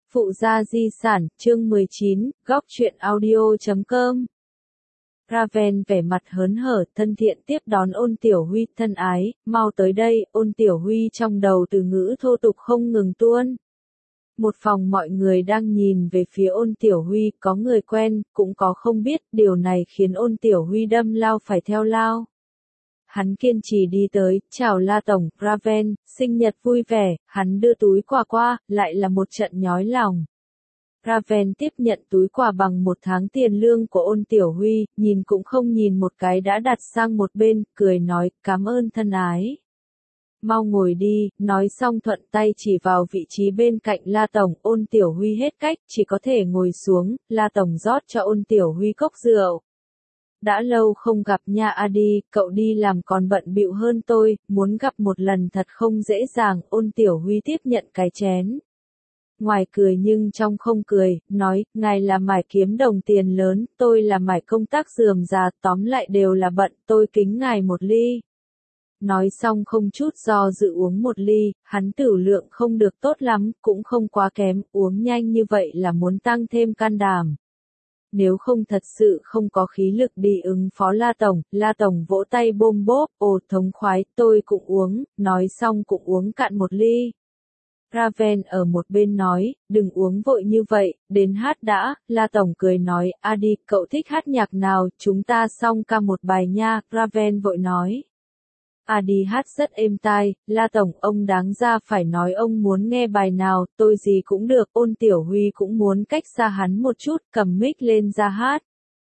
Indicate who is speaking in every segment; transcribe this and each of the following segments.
Speaker 1: Phụ gia di sản, chương 19, góc truyện audio.com. Raven vẻ mặt hớn hở, thân thiện tiếp đón Ôn Tiểu Huy, thân ái, mau tới đây. Ôn Tiểu Huy trong đầu từ ngữ thô tục không ngừng tuôn. Một phòng mọi người đang nhìn về phía Ôn Tiểu Huy, có người quen, cũng có không biết, điều này khiến Ôn Tiểu Huy đâm lao phải theo lao. Hắn kiên trì đi tới, chào La Tổng, Raven, sinh nhật vui vẻ, hắn đưa túi quà qua, lại là một trận nhói lòng. Raven tiếp nhận túi quà bằng 1 tháng tiền lương của Ôn Tiểu Huy, nhìn cũng không nhìn một cái đã đặt sang một bên, cười nói, cảm ơn thân ái. Mau ngồi đi, nói xong thuận tay chỉ vào vị trí bên cạnh La Tổng. Ôn Tiểu Huy hết cách, chỉ có thể ngồi xuống. La Tổng rót cho Ôn Tiểu Huy cốc rượu. Đã lâu không gặp nha Adi, cậu đi làm còn bận bịu hơn tôi, muốn gặp một lần thật không dễ dàng. Ôn Tiểu Huy tiếp nhận cái chén. Ngoài cười nhưng trong không cười, nói, ngài là mải kiếm đồng tiền lớn, tôi là mải công tác rườm rà, tóm lại đều là bận, tôi kính ngài một ly. Nói xong không chút do dự uống một ly, hắn tửu lượng không được tốt lắm, cũng không quá kém, uống nhanh như vậy là muốn tăng thêm can đảm. Nếu không thật sự không có khí lực đi ứng phó La Tổng vỗ tay bôm bốp, ồ thống khoái, tôi cũng uống, nói xong cũng uống cạn một ly. Raven ở một bên nói, đừng uống vội như vậy, đến hát đã. La Tổng cười nói, Adi, cậu thích hát nhạc nào, chúng ta song ca một bài nha. Raven vội nói. Adi hát rất êm tai. La Tổng, ông đáng ra phải nói ông muốn nghe bài nào, tôi gì cũng được. Ôn Tiểu Huy cũng muốn cách xa hắn một chút, cầm mic lên ra hát.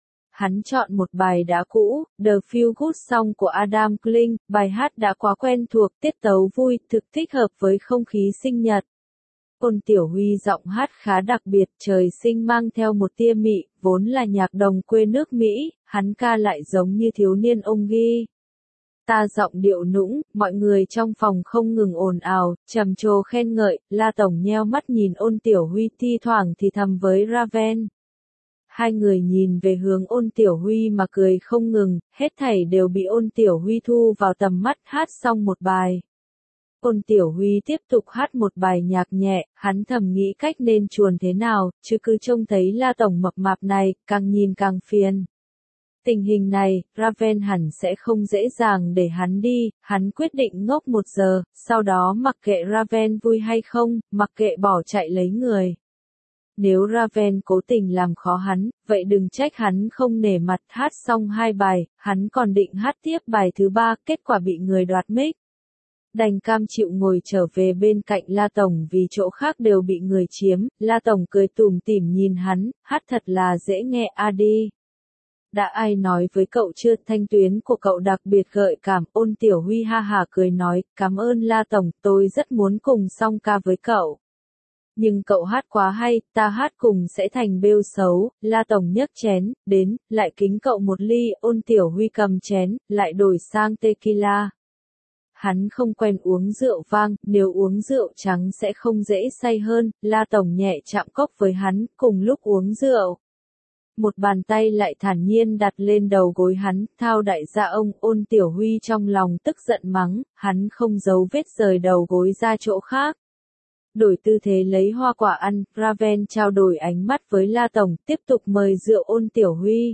Speaker 1: Hắn chọn một bài đã cũ, The Feel Good Song của Adam Klink, bài hát đã quá quen thuộc, tiết tấu vui, thực thích hợp với không khí sinh nhật. Ôn Tiểu Huy giọng hát khá đặc biệt, trời sinh mang theo một tia mị, vốn là nhạc đồng quê nước Mỹ, hắn ca lại giống như thiếu niên ông ghi. Ta giọng điệu nũng, mọi người trong phòng không ngừng ồn ào, trầm trồ khen ngợi. La Tổng nheo mắt nhìn Ôn Tiểu Huy, thi thoảng thì thầm với Raven. Hai người nhìn về hướng Ôn Tiểu Huy mà cười không ngừng, hết thảy đều bị Ôn Tiểu Huy thu vào tầm mắt. Hát xong một bài. Ôn Tiểu Huy tiếp tục hát một bài nhạc nhẹ, hắn thầm nghĩ cách nên chuồn thế nào, chứ cứ trông thấy La Tổng mập mạp này, càng nhìn càng phiền. Tình hình này, Raven hẳn sẽ không dễ dàng để hắn đi, hắn quyết định ngốc 1 giờ, sau đó mặc kệ Raven vui hay không, mặc kệ bỏ chạy lấy người. Nếu Raven cố tình làm khó hắn, vậy đừng trách hắn không nể mặt. Hát xong 2 bài, hắn còn định hát tiếp bài thứ 3, kết quả bị người đoạt mic. Đành cam chịu ngồi trở về bên cạnh La Tổng vì chỗ khác đều bị người chiếm. La Tổng cười tủm tỉm nhìn hắn, hát thật là dễ nghe Adi. Đã ai nói với cậu chưa, thanh tuyến của cậu đặc biệt gợi cảm. Ôn Tiểu Huy ha hả cười nói, cảm ơn La Tổng, tôi rất muốn cùng song ca với cậu. Nhưng cậu hát quá hay, ta hát cùng sẽ thành bêu xấu. La Tổng nhấc chén, đến, lại kính cậu một ly. Ôn Tiểu Huy cầm chén, lại đổi sang tequila. Hắn không quen uống rượu vang, nếu uống rượu trắng sẽ không dễ say hơn. La Tổng nhẹ chạm cốc với hắn, cùng lúc uống rượu. Một bàn tay lại thản nhiên đặt lên đầu gối hắn, thao đại gia ông. Ôn Tiểu Huy trong lòng tức giận mắng, hắn không giấu vết rời đầu gối ra chỗ khác. Đổi tư thế lấy hoa quả ăn, Raven trao đổi ánh mắt với La Tổng, tiếp tục mời rượu Ôn Tiểu Huy.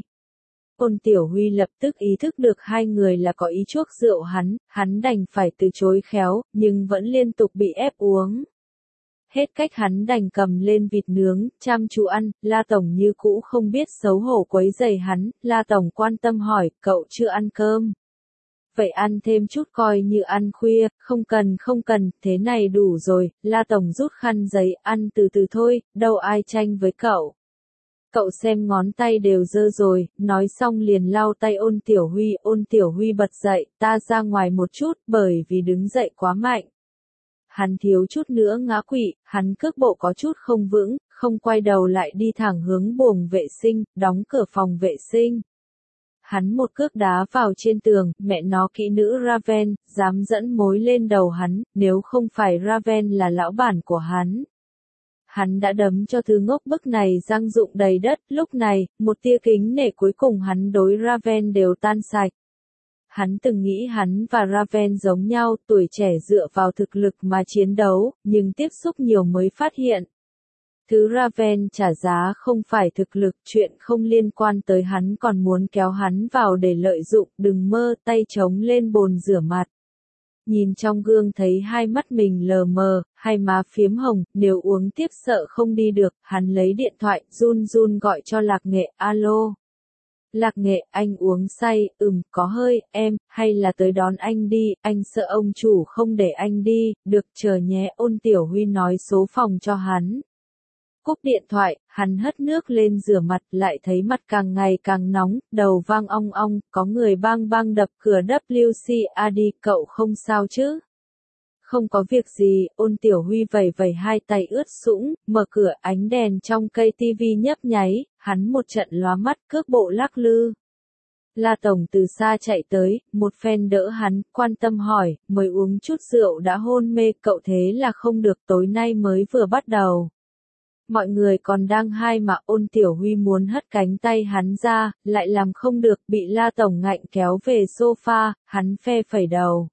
Speaker 1: Ôn Tiểu Huy lập tức ý thức được hai người là có ý chuốc rượu hắn đành phải từ chối khéo, nhưng vẫn liên tục bị ép uống. Hết cách hắn đành cầm lên vịt nướng, chăm chú ăn. La Tổng như cũ không biết xấu hổ quấy rầy hắn. La Tổng quan tâm hỏi, cậu chưa ăn cơm? Vậy ăn thêm chút coi như ăn khuya. Không cần, thế này đủ rồi. La Tổng rút khăn giấy, ăn từ từ thôi, đâu ai tranh với cậu. Cậu xem ngón tay đều dơ rồi, nói xong liền lau tay Ôn Tiểu Huy. Ôn Tiểu Huy bật dậy, ta ra ngoài một chút, bởi vì đứng dậy quá mạnh. Hắn thiếu chút nữa ngã quỵ, hắn cước bộ có chút không vững, không quay đầu lại đi thẳng hướng buồng vệ sinh, đóng cửa phòng vệ sinh. Hắn một cước đá vào trên tường, mẹ nó kỹ nữ Raven, dám dẫn mối lên đầu hắn, nếu không phải Raven là lão bản của hắn. Hắn đã đấm cho thứ ngốc bức này răng rụng đầy đất. Lúc này, một tia kính nể cuối cùng hắn đối Raven đều tan sạch. Hắn từng nghĩ hắn và Raven giống nhau, tuổi trẻ dựa vào thực lực mà chiến đấu, nhưng tiếp xúc nhiều mới phát hiện. Thứ Raven trả giá không phải thực lực, chuyện không liên quan tới hắn còn muốn kéo hắn vào để lợi dụng, đừng mơ, tay chống lên bồn rửa mặt. Nhìn trong gương thấy hai mắt mình lờ mờ, hai má phiếm hồng, nếu uống tiếp sợ không đi được, hắn lấy điện thoại, run run gọi cho Lạc Nghệ, alo. Lạc Nghệ, anh uống say, có hơi, em, hay là tới đón anh đi, anh sợ ông chủ không để anh đi, được chờ nhé, Ôn Tiểu Huy nói số phòng cho hắn. Cúp điện thoại, hắn hất nước lên rửa mặt, lại thấy mặt càng ngày càng nóng, đầu vang ong ong, có người bang bang đập cửa WC, cậu không sao chứ? Không có việc gì, Ôn Tiểu Huy vẩy vẩy hai tay ướt sũng, mở cửa, ánh đèn trong cây tivi nhấp nháy, hắn một trận lóa mắt, cước bộ lắc lư. La Tổng từ xa chạy tới, một phen đỡ hắn, quan tâm hỏi, mới uống chút rượu đã hôn mê, cậu thế là không được, tối nay mới vừa bắt đầu. Mọi người còn đang hai mà, Ôn Tiểu Huy muốn hất cánh tay hắn ra, lại làm không được, bị La Tổng ngạnh kéo về sofa, hắn phe phẩy đầu.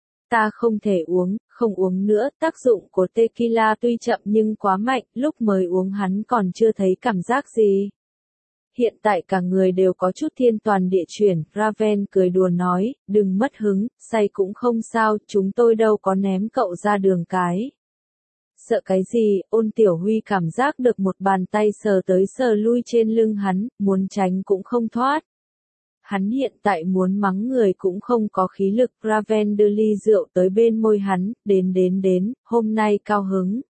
Speaker 1: Ta không thể uống, không uống nữa, tác dụng của tequila tuy chậm nhưng quá mạnh, lúc mới uống hắn còn chưa thấy cảm giác gì. Hiện tại cả người đều có chút thiên toàn địa chuyển, Raven cười đùa nói, đừng mất hứng, say cũng không sao, chúng tôi đâu có ném cậu ra đường cái. Sợ cái gì, Ôn Tiểu Huy cảm giác được một bàn tay sờ tới sờ lui trên lưng hắn, muốn tránh cũng không thoát. Hắn hiện tại muốn mắng người cũng không có khí lực, Raven đưa ly rượu tới bên môi hắn, đến, hôm nay cao hứng.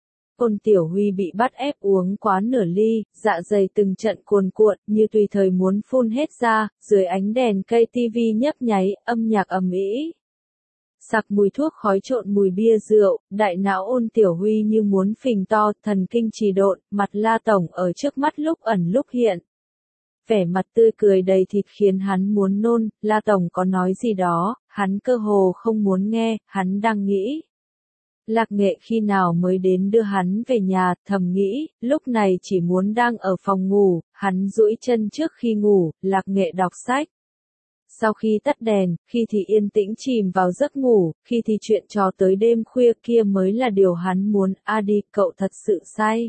Speaker 1: Ôn Tiểu Huy bị bắt ép uống quá nửa ly, dạ dày từng trận cuồn cuộn, như tùy thời muốn phun hết ra, dưới ánh đèn cây tivi nhấp nháy, âm nhạc ầm ĩ. Sặc mùi thuốc khói trộn mùi bia rượu, đại não Ôn Tiểu Huy như muốn phình to, thần kinh trì độn, mặt La Tổng ở trước mắt lúc ẩn lúc hiện. Vẻ mặt tươi cười đầy thịt khiến hắn muốn nôn, La Tổng có nói gì đó, hắn cơ hồ không muốn nghe, hắn đang nghĩ. Lạc Nghệ khi nào mới đến đưa hắn về nhà, thầm nghĩ, lúc này chỉ muốn đang ở phòng ngủ, hắn duỗi chân trước khi ngủ, Lạc Nghệ đọc sách. Sau khi tắt đèn, khi thì yên tĩnh chìm vào giấc ngủ, khi thì chuyện trò tới đêm khuya kia mới là điều hắn muốn, cậu thật sự say.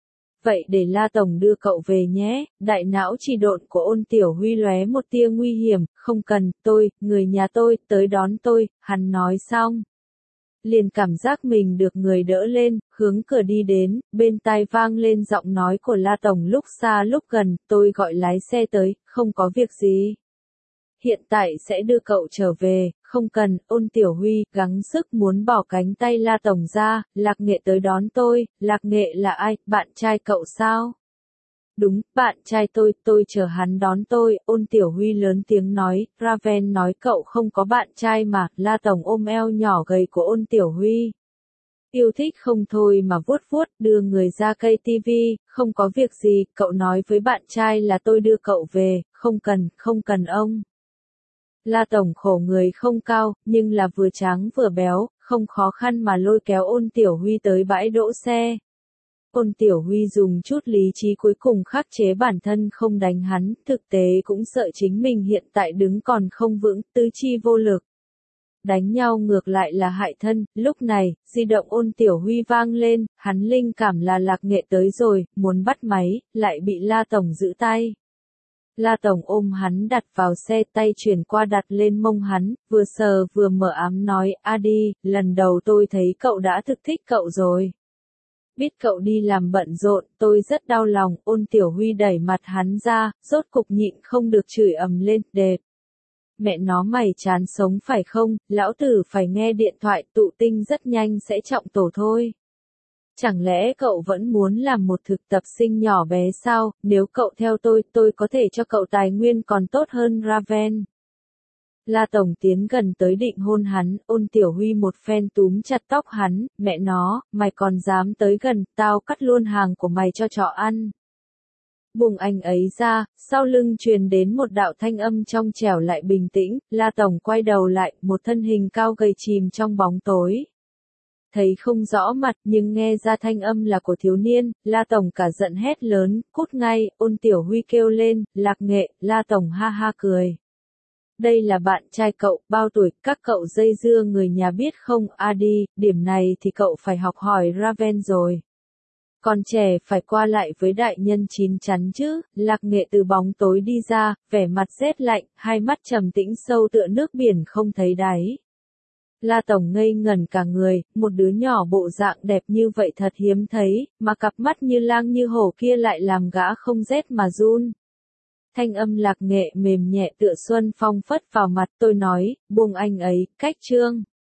Speaker 1: Vậy để La Tổng đưa cậu về nhé, đại não trì độn của Ôn Tiểu Huy lóe một tia nguy hiểm, không cần, người nhà tôi, tới đón tôi, hắn nói xong. Liền cảm giác mình được người đỡ lên, hướng cửa đi đến, bên tai vang lên giọng nói của La Tổng lúc xa lúc gần, tôi gọi lái xe tới, không có việc gì. Hiện tại sẽ đưa cậu trở về, không cần, Ôn Tiểu Huy, gắng sức muốn bỏ cánh tay La Tổng ra, Lạc Nghệ tới đón tôi, Lạc Nghệ là ai, bạn trai cậu sao? Đúng, bạn trai tôi chờ hắn đón tôi, Ôn Tiểu Huy lớn tiếng nói, Raven nói cậu không có bạn trai mà, La Tổng ôm eo nhỏ gầy của Ôn Tiểu Huy. Yêu thích không thôi mà vuốt vuốt, đưa người ra cây tivi, không có việc gì, cậu nói với bạn trai là tôi đưa cậu về, không cần ông. La Tổng khổ người không cao, nhưng là vừa trắng vừa béo, không khó khăn mà lôi kéo Ôn Tiểu Huy tới bãi đỗ xe. Ôn Tiểu Huy dùng chút lý trí cuối cùng khắc chế bản thân không đánh hắn, thực tế cũng sợ chính mình hiện tại đứng còn không vững, tứ chi vô lực. Đánh nhau ngược lại là hại thân, lúc này, di động Ôn Tiểu Huy vang lên, hắn linh cảm là Lạc Nghệ tới rồi, muốn bắt máy, lại bị La Tổng giữ tay. La Tổng ôm hắn đặt vào xe, tay chuyển qua đặt lên mông hắn, vừa sờ vừa mở ám nói, lần đầu tôi thấy cậu đã thực thích cậu rồi. Biết cậu đi làm bận rộn, tôi rất đau lòng, Ôn Tiểu Huy đẩy mặt hắn ra, rốt cục nhịn không được chửi ầm lên, đẹp. Mẹ nó mày chán sống phải không, lão tử phải nghe điện thoại, tụ tinh rất nhanh sẽ trọng tổ thôi. Chẳng lẽ cậu vẫn muốn làm một thực tập sinh nhỏ bé sao, nếu cậu theo tôi có thể cho cậu tài nguyên còn tốt hơn Raven. La Tổng tiến gần tới định hôn hắn, Ôn Tiểu Huy một phen túm chặt tóc hắn, mẹ nó, mày còn dám tới gần, tao cắt luôn hàng của mày cho chó ăn. Buông anh ấy ra, sau lưng truyền đến một đạo thanh âm trong trẻo lại bình tĩnh, La Tổng quay đầu lại, một thân hình cao gầy chìm trong bóng tối. Thấy không rõ mặt nhưng nghe ra thanh âm là của thiếu niên, La Tổng cả giận hét lớn, cút ngay, Ôn Tiểu Huy kêu lên, Lạc Nghệ, La Tổng ha ha cười. Đây là bạn trai cậu, bao tuổi, các cậu dây dưa người nhà biết không, điểm này thì cậu phải học hỏi Raven rồi. Còn trẻ phải qua lại với đại nhân chín chắn chứ, Lạc Nghệ từ bóng tối đi ra, vẻ mặt rét lạnh, hai mắt trầm tĩnh sâu tựa nước biển không thấy đáy. La Tổng ngây ngẩn cả người, một đứa nhỏ bộ dạng đẹp như vậy thật hiếm thấy, mà cặp mắt như lang như hổ kia lại làm gã không rét mà run. Thanh âm Lạc Nghệ mềm nhẹ tựa xuân phong phất vào mặt, tôi nói, buông anh ấy, cách trương.